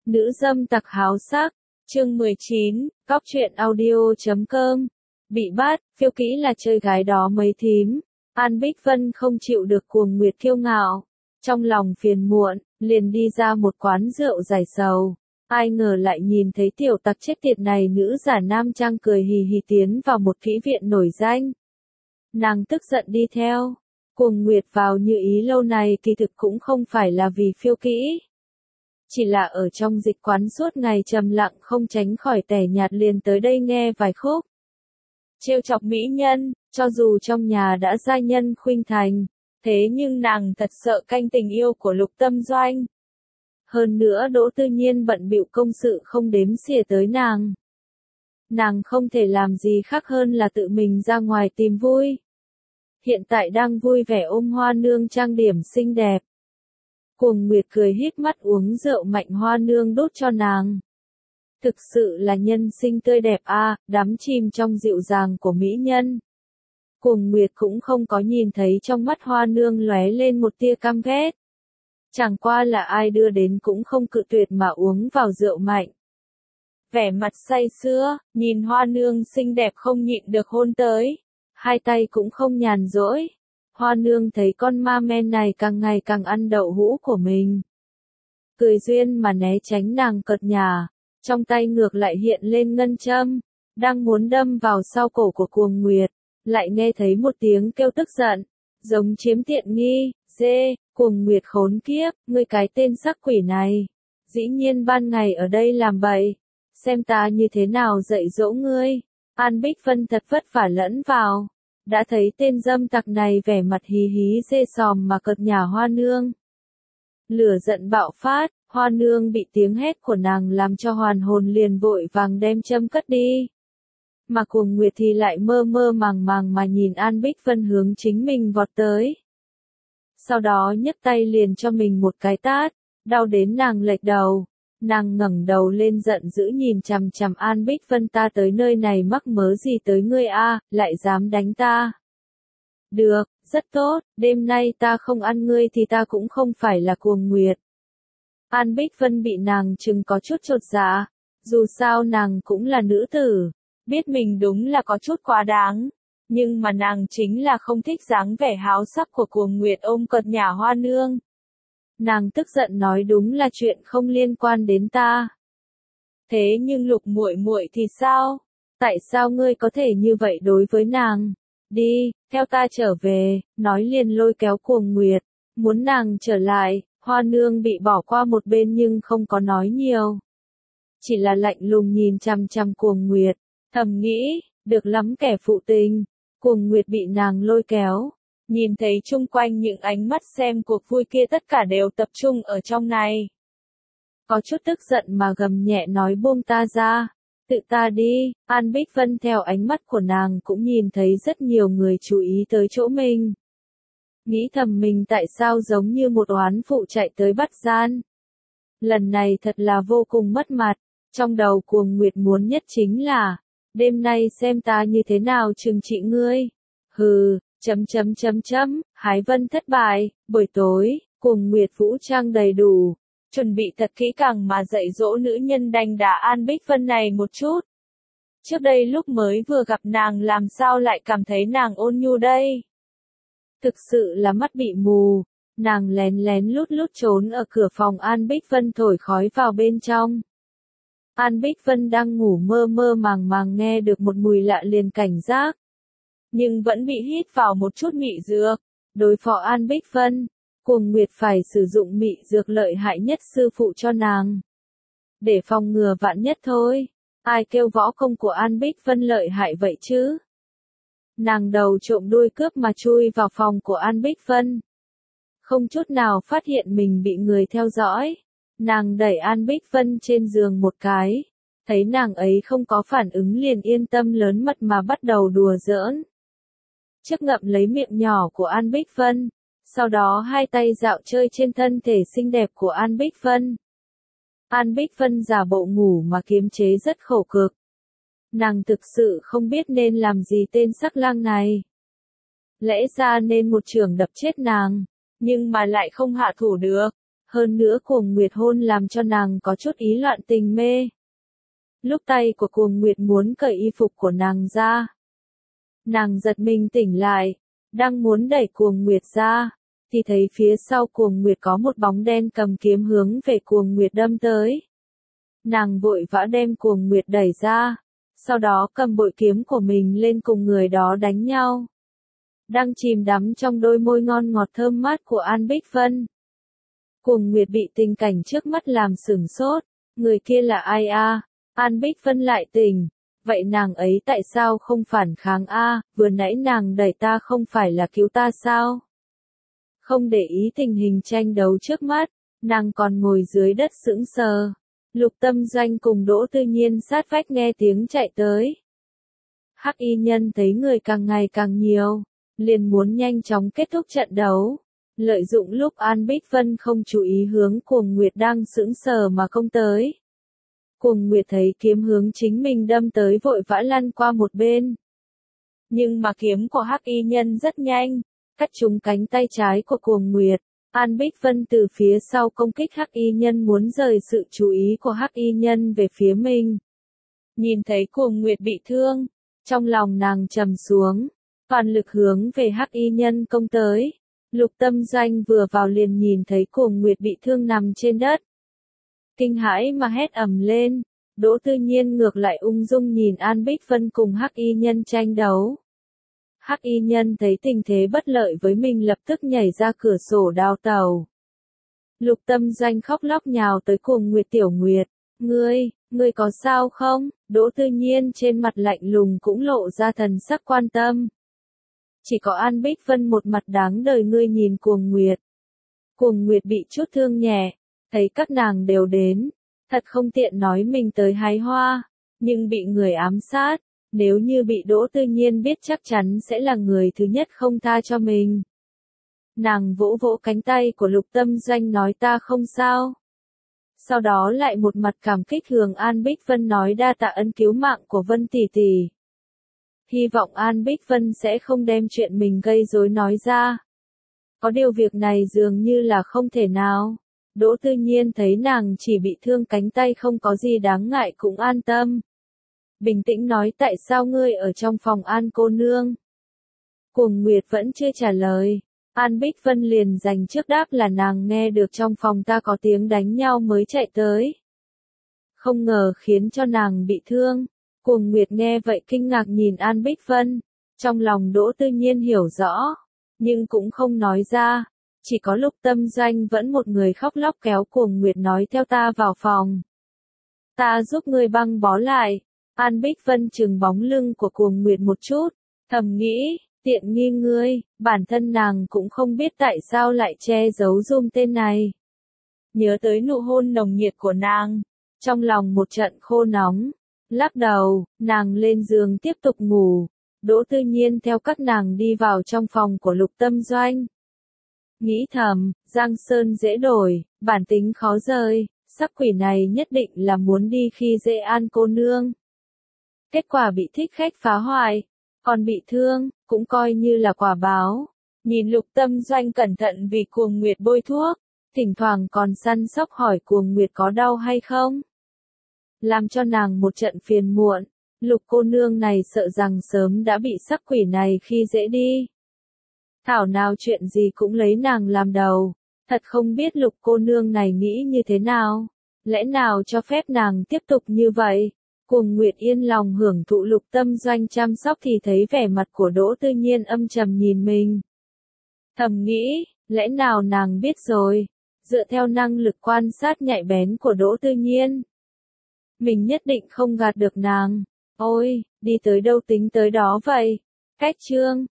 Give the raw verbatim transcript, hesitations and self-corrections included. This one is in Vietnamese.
Nữ dâm tặc háo sắc, chương mười chín, góc truyện audio chấm com. Bị bắt, phiêu kỹ là chơi gái đó mấy thím. An Bích Vân không chịu được cuồng nguyệt kiêu ngạo. Trong lòng phiền muộn, liền đi ra một quán rượu giải sầu. Ai ngờ lại nhìn thấy tiểu tặc chết tiệt này nữ giả nam trang cười hì hì tiến vào một kỹ viện nổi danh. Nàng tức giận đi theo. Cuồng nguyệt vào như ý lâu này kỳ thực cũng không phải là vì phiêu kỹ. Chỉ là ở trong dịch quán suốt ngày trầm lặng không tránh khỏi tẻ nhạt liền tới đây nghe vài khúc. Trêu chọc mỹ nhân, cho dù trong nhà đã gia nhân khuynh thành, thế nhưng nàng thật sợ canh tình yêu của Lục Tâm Doanh. Hơn nữa Đỗ Tư Nhiên bận bịu công sự không đếm xỉa tới nàng. Nàng không thể làm gì khác hơn là tự mình ra ngoài tìm vui. Hiện tại đang vui vẻ ôm Hoa Nương trang điểm xinh đẹp. Cuồng Nguyệt cười híp mắt uống rượu mạnh Hoa Nương đốt cho nàng. Thực sự là nhân sinh tươi đẹp a, à, đắm chìm trong dịu dàng của mỹ nhân. Cuồng Nguyệt cũng không có nhìn thấy trong mắt Hoa Nương lóe lên một tia căm ghét. Chẳng qua là ai đưa đến cũng không cự tuyệt mà uống vào rượu mạnh. Vẻ mặt say sưa, nhìn Hoa Nương xinh đẹp không nhịn được hôn tới. Hai tay cũng không nhàn rỗi. Hoa Nương thấy con ma men này càng ngày càng ăn đậu hũ của mình. Cười duyên mà né tránh nàng cợt nhả, trong tay ngược lại hiện lên ngân châm, đang muốn đâm vào sau cổ của Cuồng Nguyệt, lại nghe thấy một tiếng kêu tức giận, giống chiếm tiện nghi, dê, Cuồng Nguyệt khốn kiếp, ngươi cái tên sắc quỷ này, dĩ nhiên ban ngày ở đây làm bậy, xem ta như thế nào dạy dỗ ngươi. An Bích Vân thật vất vả lẫn vào. Đã thấy tên dâm tặc này vẻ mặt hí hí dê sòm mà cợt nhả Hoa Nương. Lửa giận bạo phát, Hoa Nương bị tiếng hét của nàng làm cho hoàn hồn liền vội vàng đem châm cất đi. Mà Cuồng Nguyệt thì lại mơ mơ màng màng mà nhìn An Bích Vân hướng chính mình vọt tới. Sau đó nhấc tay liền cho mình một cái tát, đau đến nàng lệch đầu. Nàng ngẩng đầu lên giận dữ nhìn chằm chằm An Bích Vân, ta tới nơi này mắc mớ gì tới ngươi a, lại dám đánh ta. Được, rất tốt, đêm nay ta không ăn ngươi thì ta cũng không phải là Cuồng Nguyệt. An Bích Vân bị nàng chừng có chút chột dạ, dù sao nàng cũng là nữ tử, biết mình đúng là có chút quá đáng, nhưng mà nàng chính là không thích dáng vẻ háo sắc của Cuồng Nguyệt ôm cợt nhả Hoa Nương. Nàng tức giận nói đúng là chuyện không liên quan đến ta. Thế nhưng Lục muội muội thì sao? Tại sao ngươi có thể như vậy đối với nàng? Đi, theo ta trở về, nói liền lôi kéo Cuồng Nguyệt, muốn nàng trở lại. Hoa Nương bị bỏ qua một bên nhưng không có nói nhiều. Chỉ là lạnh lùng nhìn chằm chằm Cuồng Nguyệt, thầm nghĩ, được lắm kẻ phụ tình. Cuồng Nguyệt bị nàng lôi kéo. Nhìn thấy chung quanh những ánh mắt xem cuộc vui kia tất cả đều tập trung ở trong này. Có chút tức giận mà gầm nhẹ nói buông ta ra, tự ta đi. An Bích Vân theo ánh mắt của nàng cũng nhìn thấy rất nhiều người chú ý tới chỗ mình. Nghĩ thầm mình tại sao giống như một oán phụ chạy tới bắt gian. Lần này thật là vô cùng mất mặt, trong đầu Cuồng Nguyệt muốn nhất chính là, đêm nay xem ta như thế nào trừng trị ngươi. Hừ. Chấm chấm chấm chấm, hái vân thất bại, buổi tối, Cuồng Nguyệt vũ trang đầy đủ, chuẩn bị thật kỹ càng mà dạy dỗ nữ nhân đanh đá An Bích Vân này một chút. Trước đây lúc mới vừa gặp nàng làm sao lại cảm thấy nàng ôn nhu đây? Thực sự là mắt bị mù, nàng lén lén lút lút trốn ở cửa phòng An Bích Vân thổi khói vào bên trong. An Bích Vân đang ngủ mơ mơ màng màng nghe được một mùi lạ liền cảnh giác. Nhưng vẫn bị hít vào một chút mị dược. Đối phó An Bích Vân, Cuồng Nguyệt phải sử dụng mị dược lợi hại nhất sư phụ cho nàng. Để phòng ngừa vạn nhất thôi. Ai kêu võ công của An Bích Vân lợi hại vậy chứ? Nàng đầu trộm đuôi cướp mà chui vào phòng của An Bích Vân. Không chút nào phát hiện mình bị người theo dõi. Nàng đẩy An Bích Vân trên giường một cái. Thấy nàng ấy không có phản ứng liền yên tâm lớn mật mà bắt đầu đùa giỡn. Trước ngậm lấy miệng nhỏ của An Bích Vân, sau đó hai tay dạo chơi trên thân thể xinh đẹp của An Bích Vân. An Bích Vân giả bộ ngủ mà kiềm chế rất khổ cực. Nàng thực sự không biết nên làm gì tên sắc lang này. Lẽ ra nên một chưởng đập chết nàng, nhưng mà lại không hạ thủ được. Hơn nữa Cuồng Nguyệt hôn làm cho nàng có chút ý loạn tình mê. Lúc tay của Cuồng Nguyệt muốn cởi y phục của nàng ra. Nàng giật mình tỉnh lại, đang muốn đẩy Cuồng Nguyệt ra, thì thấy phía sau Cuồng Nguyệt có một bóng đen cầm kiếm hướng về Cuồng Nguyệt đâm tới. Nàng vội vã đem Cuồng Nguyệt đẩy ra, sau đó cầm bội kiếm của mình lên cùng người đó đánh nhau. Đang chìm đắm trong đôi môi ngon ngọt thơm mát của An Bích Vân. Cuồng Nguyệt bị tình cảnh trước mắt làm sửng sốt, người kia là ai a? An Bích Vân lại tỉnh, vậy nàng ấy tại sao không phản kháng a? Vừa nãy nàng đẩy ta không phải là cứu ta sao? Không để ý tình hình tranh đấu trước mắt, nàng còn ngồi dưới đất sững sờ. Lục Tâm Doanh cùng Đỗ Tư Nhiên sát vách nghe tiếng chạy tới. Hắc y nhân thấy người càng ngày càng nhiều, liền muốn nhanh chóng kết thúc trận đấu. Lợi dụng lúc An Bích Vân không chú ý hướng Cuồng Nguyệt đang sững sờ mà công tới. Cuồng Nguyệt thấy kiếm hướng chính mình đâm tới vội vã lăn qua một bên. Nhưng mà kiếm của Hắc y nhân rất nhanh, cắt trúng cánh tay trái của Cuồng Nguyệt. An Bích Vân từ phía sau công kích Hắc y nhân muốn rời sự chú ý của Hắc y nhân về phía mình. Nhìn thấy Cuồng Nguyệt bị thương, trong lòng nàng trầm xuống, toàn lực hướng về Hắc y nhân công tới. Lục Tâm Doanh vừa vào liền nhìn thấy Cuồng Nguyệt bị thương nằm trên đất. Kinh hãi mà hét ầm lên, Đỗ Tư Nhiên ngược lại ung dung nhìn An Bích Vân cùng Hắc y nhân tranh đấu. Hắc y nhân thấy tình thế bất lợi với mình lập tức nhảy ra cửa sổ đào tàu. Lục Tâm Doanh khóc lóc nhào tới Cuồng Nguyệt Tiểu Nguyệt, ngươi, ngươi có sao không? Đỗ Tư Nhiên trên mặt lạnh lùng cũng lộ ra thần sắc quan tâm. Chỉ có An Bích Vân một mặt đáng đời ngươi nhìn Cuồng Nguyệt. Cuồng Nguyệt bị chút thương nhẹ, thấy các nàng đều đến, thật không tiện nói mình tới hái hoa, nhưng bị người ám sát, nếu như bị Đỗ Tư Nhiên biết chắc chắn sẽ là người thứ nhất không tha cho mình. Nàng vỗ vỗ cánh tay của Lục Tâm Doanh nói ta không sao. Sau đó lại một mặt cảm kích hướng An Bích Vân nói đa tạ ân cứu mạng của Vân tỷ tỷ. Hy vọng An Bích Vân sẽ không đem chuyện mình gây rối nói ra. Có điều việc này dường như là không thể nào. Đỗ Tư Nhiên thấy nàng chỉ bị thương cánh tay không có gì đáng ngại cũng an tâm. Bình tĩnh nói tại sao ngươi ở trong phòng An cô nương. Cuồng Nguyệt vẫn chưa trả lời. An Bích Vân liền dành trước đáp là nàng nghe được trong phòng ta có tiếng đánh nhau mới chạy tới. Không ngờ khiến cho nàng bị thương. Cuồng Nguyệt nghe vậy kinh ngạc nhìn An Bích Vân. Trong lòng Đỗ Tư Nhiên hiểu rõ, nhưng cũng không nói ra. Chỉ có Lục Tâm Doanh vẫn một người khóc lóc kéo Cuồng Nguyệt nói theo ta vào phòng. Ta giúp ngươi băng bó lại. An Bích Vân trừng bóng lưng của Cuồng Nguyệt một chút, thầm nghĩ, tiện nghi ngươi, bản thân nàng cũng không biết tại sao lại che giấu giùm tên này. Nhớ tới nụ hôn nồng nhiệt của nàng, trong lòng một trận khô nóng, lắc đầu, nàng lên giường tiếp tục ngủ. Đỗ Tư Nhiên theo các nàng đi vào trong phòng của Lục Tâm Doanh. Nghĩ thầm, Giang Sơn dễ đổi, bản tính khó rời, sắc quỷ này nhất định là muốn đi khi dễ An cô nương. Kết quả bị thích khách phá hoại, còn bị thương, cũng coi như là quả báo. Nhìn Lục Tâm Doanh cẩn thận vì Cuồng Nguyệt bôi thuốc, thỉnh thoảng còn săn sóc hỏi Cuồng Nguyệt có đau hay không. Làm cho nàng một trận phiền muộn, Lục cô nương này sợ rằng sớm đã bị sắc quỷ này khi dễ đi. Thảo nào chuyện gì cũng lấy nàng làm đầu, thật không biết Lục cô nương này nghĩ như thế nào, lẽ nào cho phép nàng tiếp tục như vậy. Cuồng Nguyệt yên lòng hưởng thụ Lục Tâm Doanh chăm sóc thì thấy vẻ mặt của Đỗ Tư Nhiên âm trầm nhìn mình. Thầm nghĩ, lẽ nào nàng biết rồi, dựa theo năng lực quan sát nhạy bén của Đỗ Tư Nhiên. Mình nhất định không gạt được nàng, ôi, đi tới đâu tính tới đó vậy. Cách chương